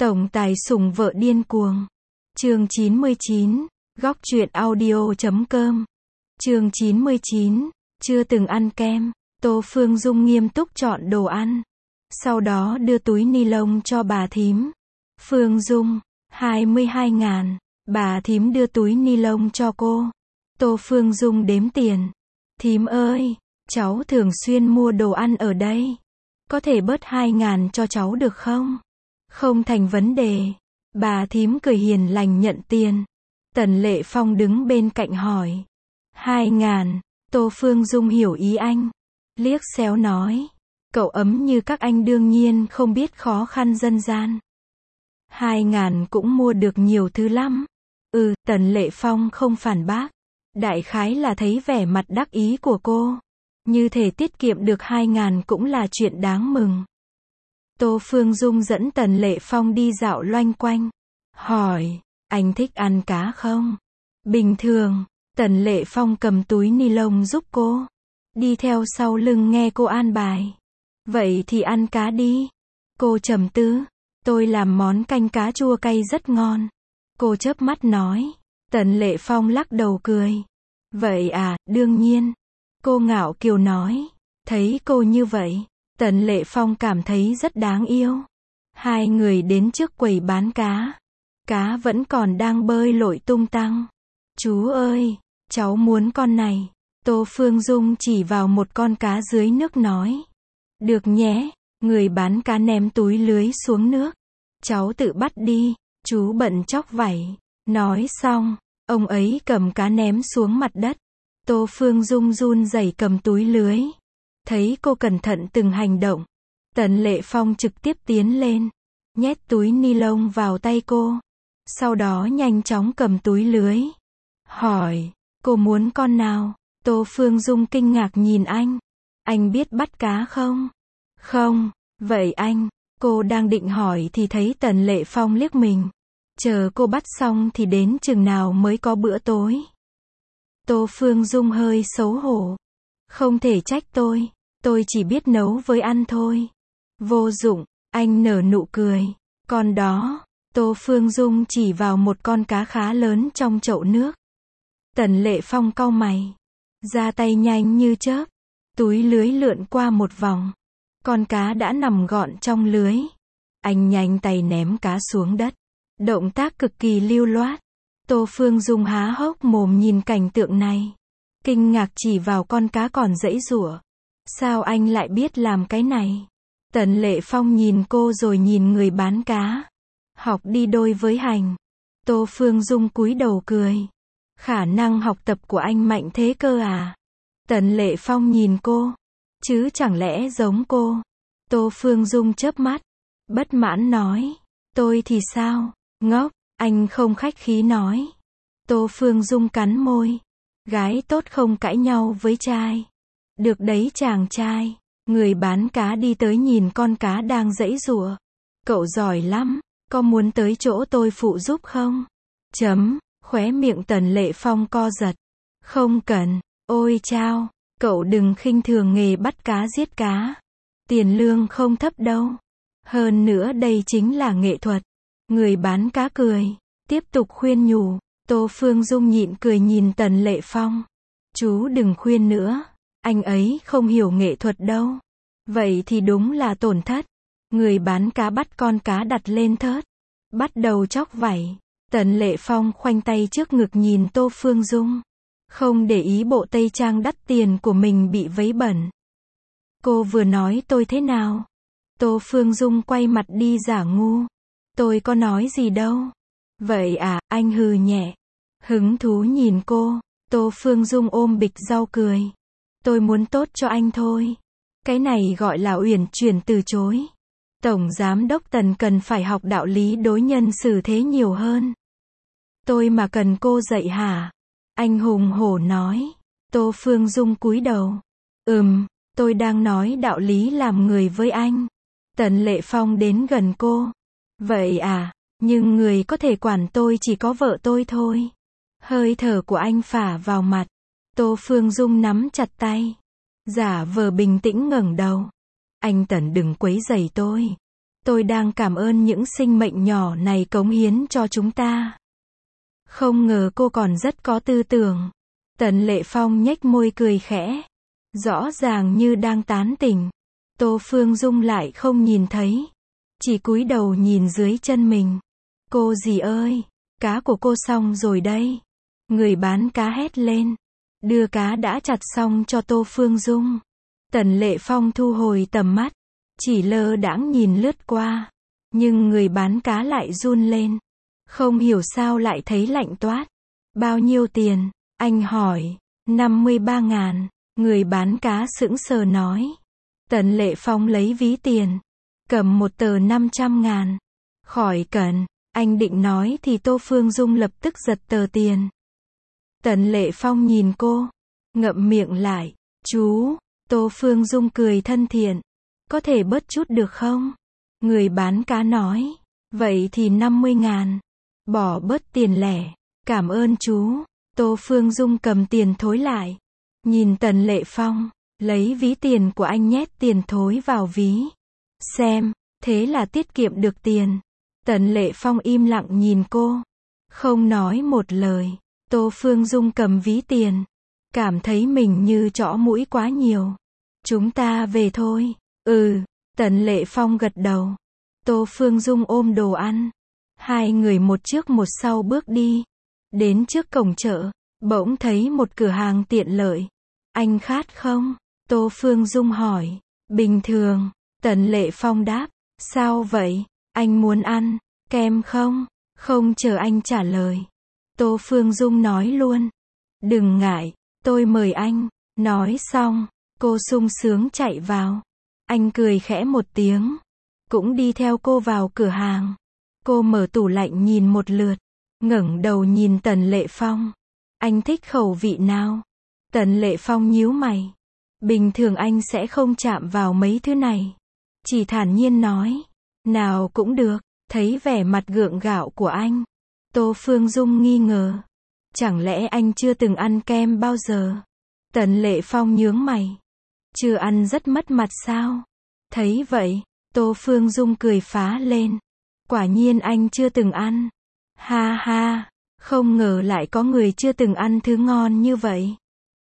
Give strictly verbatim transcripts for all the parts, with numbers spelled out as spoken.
Tổng tài sủng vợ điên cuồng. Chương chín mươi chín, góc truyện audio chấm com. Chương chín mươi chín, chưa từng ăn kem. Tô Phương Dung nghiêm túc chọn đồ ăn. Sau đó đưa túi ni lông cho bà thím. Phương Dung, hai mươi hai ngàn. Bà thím đưa túi ni lông cho cô. Tô Phương Dung đếm tiền. Thím ơi, cháu thường xuyên mua đồ ăn ở đây. Có thể bớt hai ngàn cho cháu được không? Không thành vấn đề. Bà thím cười hiền lành nhận tiền. Tần Lệ Phong đứng bên cạnh hỏi. Hai ngàn. Tô Phương Dung hiểu ý anh. Liếc xéo nói. Cậu ấm như các anh đương nhiên không biết khó khăn dân gian. Hai ngàn cũng mua được nhiều thứ lắm. Ừ, Tần Lệ Phong không phản bác. Đại khái là thấy vẻ mặt đắc ý của cô. Như thể tiết kiệm được hai ngàn cũng là chuyện đáng mừng. Tô Phương Dung dẫn Tần Lệ Phong đi dạo loanh quanh. Hỏi, anh thích ăn cá không? Bình thường. Tần Lệ Phong cầm túi ni lông giúp cô. Đi theo sau lưng nghe cô an bài. Vậy thì ăn cá đi. Cô trầm tư. Tôi làm món canh cá chua cay rất ngon. Cô chớp mắt nói. Tần Lệ Phong lắc đầu cười. Vậy à, đương nhiên. Cô ngạo kiều nói. Thấy cô như vậy, Tần Lệ Phong cảm thấy rất đáng yêu. Hai người đến trước quầy bán cá. Cá vẫn còn đang bơi lội tung tăng. Chú ơi, cháu muốn con này. Tô Phương Dung chỉ vào một con cá dưới nước nói. Được nhé, người bán cá ném túi lưới xuống nước. Cháu tự bắt đi, chú bận chóc vảy. Nói xong, ông ấy cầm cá ném xuống mặt đất. Tô Phương Dung run rẩy cầm túi lưới. Thấy cô cẩn thận từng hành động. Tần Lệ Phong trực tiếp tiến lên. Nhét túi ni lông vào tay cô. Sau đó nhanh chóng cầm túi lưới. Hỏi, cô muốn con nào? Tô Phương Dung kinh ngạc nhìn anh. Anh biết bắt cá không? Không, vậy anh, cô đang định hỏi thì thấy Tần Lệ Phong liếc mình. Chờ cô bắt xong thì đến chừng nào mới có bữa tối? Tô Phương Dung hơi xấu hổ. Không thể trách tôi, tôi chỉ biết nấu với ăn thôi. Vô dụng, anh nở nụ cười. Con đó, Tô Phương Dung chỉ vào một con cá khá lớn trong chậu nước. Tần Lệ Phong cau mày. Ra tay nhanh như chớp. Túi lưới lượn qua một vòng. Con cá đã nằm gọn trong lưới. Anh nhanh tay ném cá xuống đất. Động tác cực kỳ lưu loát. Tô Phương Dung há hốc mồm nhìn cảnh tượng này. Kinh ngạc chỉ vào con cá còn giãy giụa. Sao anh lại biết làm cái này? Tần Lệ Phong nhìn cô rồi nhìn người bán cá. Học đi đôi với hành. Tô Phương Dung cúi đầu cười. Khả năng học tập của anh mạnh thế cơ à? Tần Lệ Phong nhìn cô. Chứ chẳng lẽ giống cô? Tô Phương Dung chớp mắt. Bất mãn nói. Tôi thì sao? Ngốc, anh không khách khí nói. Tô Phương Dung cắn môi. Gái tốt không cãi nhau với trai. Được đấy chàng trai. Người bán cá đi tới nhìn con cá đang giãy giụa. Cậu giỏi lắm, có muốn tới chỗ tôi phụ giúp không? Chấm, khóe miệng Tần Lệ Phong co giật. Không cần, ôi chao, cậu đừng khinh thường nghề bắt cá giết cá. Tiền lương không thấp đâu. Hơn nữa đây chính là nghệ thuật. Người bán cá cười, tiếp tục khuyên nhủ. Tô Phương Dung nhịn cười nhìn Tần Lệ Phong. Chú đừng khuyên nữa, anh ấy không hiểu nghệ thuật đâu. Vậy thì đúng là tổn thất. Người bán cá bắt con cá đặt lên thớt. Bắt đầu chóc vảy. Tần Lệ Phong khoanh tay trước ngực nhìn Tô Phương Dung. Không để ý bộ tây trang đắt tiền của mình bị vấy bẩn. Cô vừa nói tôi thế nào? Tô Phương Dung quay mặt đi giả ngu. Tôi có nói gì đâu. Vậy à, anh hừ nhẹ. Hứng thú nhìn cô. Tô Phương Dung ôm bịch rau cười. Tôi muốn tốt cho anh thôi. Cái này gọi là uyển chuyển từ chối. Tổng giám đốc Tần cần phải học đạo lý đối nhân xử thế nhiều hơn. Tôi mà cần cô dạy hả? Anh hùng hổ nói. Tô Phương Dung cúi đầu. Ừm, tôi đang nói đạo lý làm người với anh. Tần Lệ Phong đến gần cô. Vậy à, nhưng người có thể quản tôi chỉ có vợ tôi thôi. Hơi thở của anh phả vào mặt. Tô Phương Dung nắm chặt tay. Giả vờ bình tĩnh ngẩng đầu. Anh Tần đừng quấy rầy tôi. Tôi đang cảm ơn những sinh mệnh nhỏ này cống hiến cho chúng ta. Không ngờ cô còn rất có tư tưởng. Tần Lệ Phong nhếch môi cười khẽ. Rõ ràng như đang tán tỉnh. Tô Phương Dung lại không nhìn thấy. Chỉ cúi đầu nhìn dưới chân mình. Cô dì ơi, cá của cô xong rồi đây. Người bán cá hét lên. Đưa cá đã chặt xong cho Tô Phương Dung. Tần Lệ Phong thu hồi tầm mắt. Chỉ lơ đãng nhìn lướt qua. Nhưng người bán cá lại run lên. Không hiểu sao lại thấy lạnh toát. Bao nhiêu tiền? Anh hỏi. năm mươi ba ngàn. Người bán cá sững sờ nói. Tần Lệ Phong lấy ví tiền. Cầm một tờ năm trăm ngàn. Khỏi cần. Anh định nói thì Tô Phương Dung lập tức giật tờ tiền. Tần Lệ Phong nhìn cô. Ngậm miệng lại. Chú. Tô Phương Dung cười thân thiện. Có thể bớt chút được không? Người bán cá nói. Vậy thì năm mươi ngàn. Bỏ bớt tiền lẻ. Cảm ơn chú. Tô Phương Dung cầm tiền thối lại. Nhìn Tần Lệ Phong. Lấy ví tiền của anh nhét tiền thối vào ví. Xem. Thế là tiết kiệm được tiền. Tần Lệ Phong im lặng nhìn cô. Không nói một lời. Tô Phương Dung cầm ví tiền. Cảm thấy mình như trõ mũi quá nhiều. Chúng ta về thôi. Ừ. Tần Lệ Phong gật đầu. Tô Phương Dung ôm đồ ăn. Hai người một trước một sau bước đi. Đến trước cổng chợ. Bỗng thấy một cửa hàng tiện lợi. Anh khát không? Tô Phương Dung hỏi. Bình thường. Tần Lệ Phong đáp. Sao vậy? Anh muốn ăn kem không? Không chờ anh trả lời. Tô Phương Dung nói luôn. Đừng ngại. Tôi mời anh. Nói xong. Cô sung sướng chạy vào. Anh cười khẽ một tiếng. Cũng đi theo cô vào cửa hàng. Cô mở tủ lạnh nhìn một lượt. Ngẩng đầu nhìn Tần Lệ Phong. Anh thích khẩu vị nào? Tần Lệ Phong nhíu mày. Bình thường anh sẽ không chạm vào mấy thứ này. Chỉ thản nhiên nói. Nào cũng được. Thấy vẻ mặt gượng gạo của anh. Tô Phương Dung nghi ngờ. Chẳng lẽ anh chưa từng ăn kem bao giờ? Tần Lệ Phong nhướng mày. Chưa ăn rất mất mặt sao? Thấy vậy, Tô Phương Dung cười phá lên. Quả nhiên anh chưa từng ăn. Ha ha, không ngờ lại có người chưa từng ăn thứ ngon như vậy.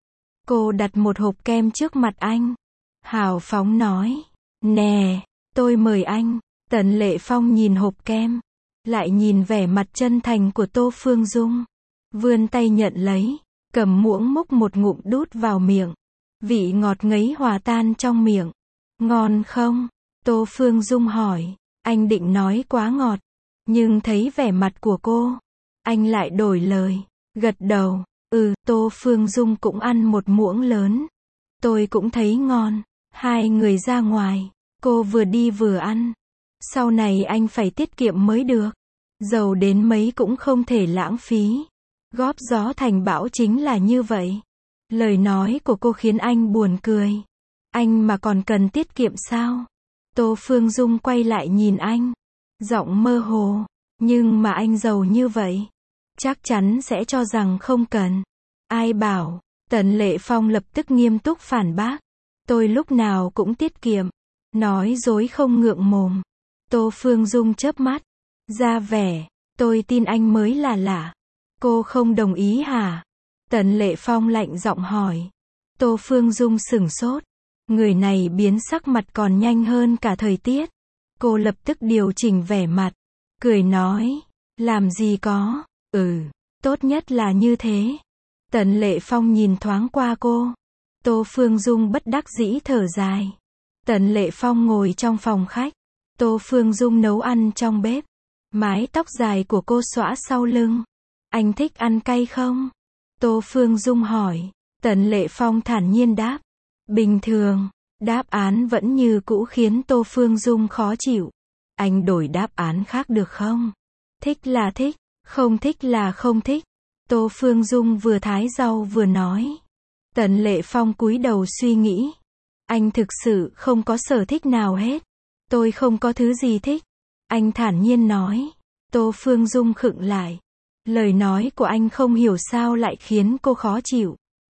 Cô đặt một hộp kem trước mặt anh. Hào phóng nói. Nè, tôi mời anh. Tần Lệ Phong nhìn hộp kem. Lại nhìn vẻ mặt chân thành của Tô Phương Dung. Vươn tay nhận lấy. Cầm muỗng múc một ngụm đút vào miệng. Vị ngọt ngấy hòa tan trong miệng. Ngon không? Tô Phương Dung hỏi. Anh định nói quá ngọt. Nhưng thấy vẻ mặt của cô. Anh lại đổi lời. Gật đầu. Ừ, Tô Phương Dung cũng ăn một muỗng lớn. Tôi cũng thấy ngon. Hai người ra ngoài. Cô vừa đi vừa ăn. Sau này anh phải tiết kiệm mới được. Giàu đến mấy cũng không thể lãng phí. Góp gió thành bão chính là như vậy. Lời nói của cô khiến anh buồn cười. Anh mà còn cần tiết kiệm sao? Tô Phương Dung quay lại nhìn anh. Giọng mơ hồ. Nhưng mà anh giàu như vậy. Chắc chắn sẽ cho rằng không cần. Ai bảo? Tần Lệ Phong lập tức nghiêm túc phản bác. Tôi lúc nào cũng tiết kiệm. Nói dối không ngượng mồm. Tô Phương Dung chớp mắt. Ra vẻ. Tôi tin anh mới là lạ. Cô không đồng ý hả? Tần Lệ Phong lạnh giọng hỏi. Tô Phương Dung sửng sốt. Người này biến sắc mặt còn nhanh hơn cả thời tiết. Cô lập tức điều chỉnh vẻ mặt. Cười nói. Làm gì có. Ừ. Tốt nhất là như thế. Tần Lệ Phong nhìn thoáng qua cô. Tô Phương Dung bất đắc dĩ thở dài. Tần Lệ Phong ngồi trong phòng khách. Tô Phương Dung nấu ăn trong bếp. Mái tóc dài của cô xõa sau lưng. Anh thích ăn cay không? Tô Phương Dung hỏi. Tần Lệ Phong thản nhiên đáp. Bình thường. Đáp án vẫn như cũ khiến Tô Phương Dung khó chịu. Anh đổi đáp án khác được không? Thích là thích, không thích là không thích. Tô Phương Dung vừa thái rau vừa nói. Tần Lệ Phong cúi đầu suy nghĩ. Anh thực sự không có sở thích nào hết. Tôi không có thứ gì thích. Anh thản nhiên nói. Tô Phương Dung khựng lại. Lời nói của anh không hiểu sao lại khiến cô khó chịu.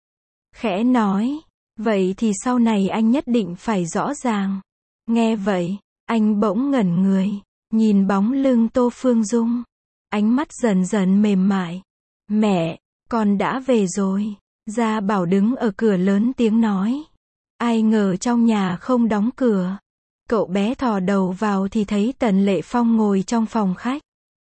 Khẽ nói. Vậy thì sau này anh nhất định phải rõ ràng. Nghe vậy, Anh bỗng ngẩn người, nhìn bóng lưng Tô Phương Dung. Ánh mắt dần dần mềm mại. Mẹ, con đã về rồi. Gia Bảo đứng ở cửa lớn tiếng nói. Ai ngờ trong nhà không đóng cửa. Cậu bé thò đầu vào thì thấy Tần Lệ Phong ngồi trong phòng khách.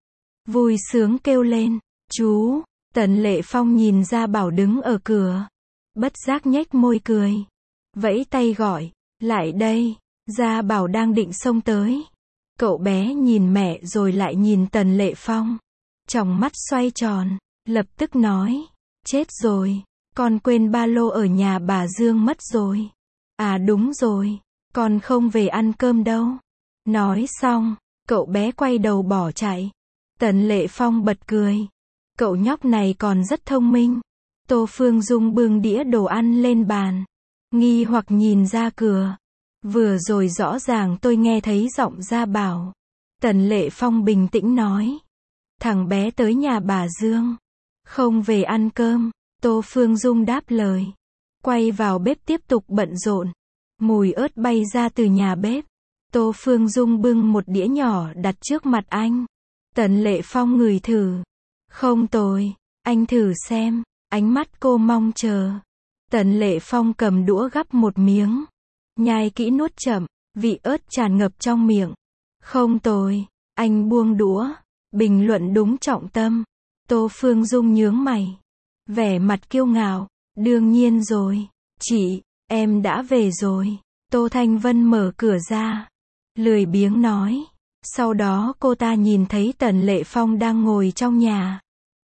Vui sướng kêu lên, chú. Tần Lệ Phong nhìn Gia Bảo đứng ở cửa. Bất giác nhếch môi cười. Vẫy tay gọi, lại đây. Gia Bảo đang định xông tới. Cậu bé nhìn mẹ rồi lại nhìn Tần Lệ Phong. Tròng mắt xoay tròn, lập tức nói. Chết rồi, con quên ba lô ở nhà bà Dương mất rồi. À đúng rồi, con không về ăn cơm đâu. Nói xong, cậu bé quay đầu bỏ chạy. Tần Lệ Phong bật cười. Cậu nhóc này còn rất thông minh. Tô Phương Dung bưng đĩa đồ ăn lên bàn. Nghi hoặc nhìn ra cửa. Vừa rồi rõ ràng tôi nghe thấy giọng Gia Bảo. Tần Lệ Phong bình tĩnh nói. Thằng bé tới nhà bà Dương. Không về ăn cơm. Tô Phương Dung đáp lời. Quay vào bếp tiếp tục bận rộn. Mùi ớt bay ra từ nhà bếp. Tô Phương Dung bưng một đĩa nhỏ đặt trước mặt anh. Tần Lệ Phong ngửi thử. Không tồi, anh thử xem. Ánh mắt cô mong chờ. Tần Lệ Phong cầm đũa gắp một miếng. Nhai kỹ nuốt chậm, vị ớt tràn ngập trong miệng. Không tồi, anh buông đũa. Bình luận đúng trọng tâm. Tô Phương Dung nhướng mày. Vẻ mặt kiêu ngạo. Đương nhiên rồi. Chị, em đã về rồi. Tô Thanh Vân mở cửa ra. Lười biếng nói. Sau đó cô ta nhìn thấy Tần Lệ Phong đang ngồi trong nhà.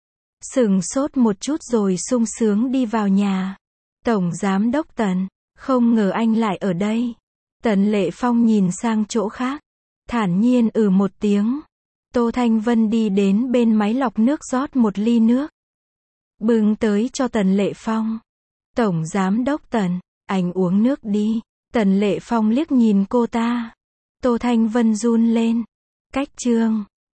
Sửng sốt một chút rồi sung sướng đi vào nhà. Tổng Giám đốc Tần, không ngờ anh lại ở đây. Tần Lệ Phong nhìn sang chỗ khác. Thản nhiên ừ một tiếng. Tô Thanh Vân đi đến bên máy lọc nước rót một ly nước. Bưng tới cho Tần Lệ Phong. Tổng Giám đốc Tần, anh uống nước đi. Tần Lệ Phong liếc nhìn cô ta. Tô Thanh Vân run lên. Cách chương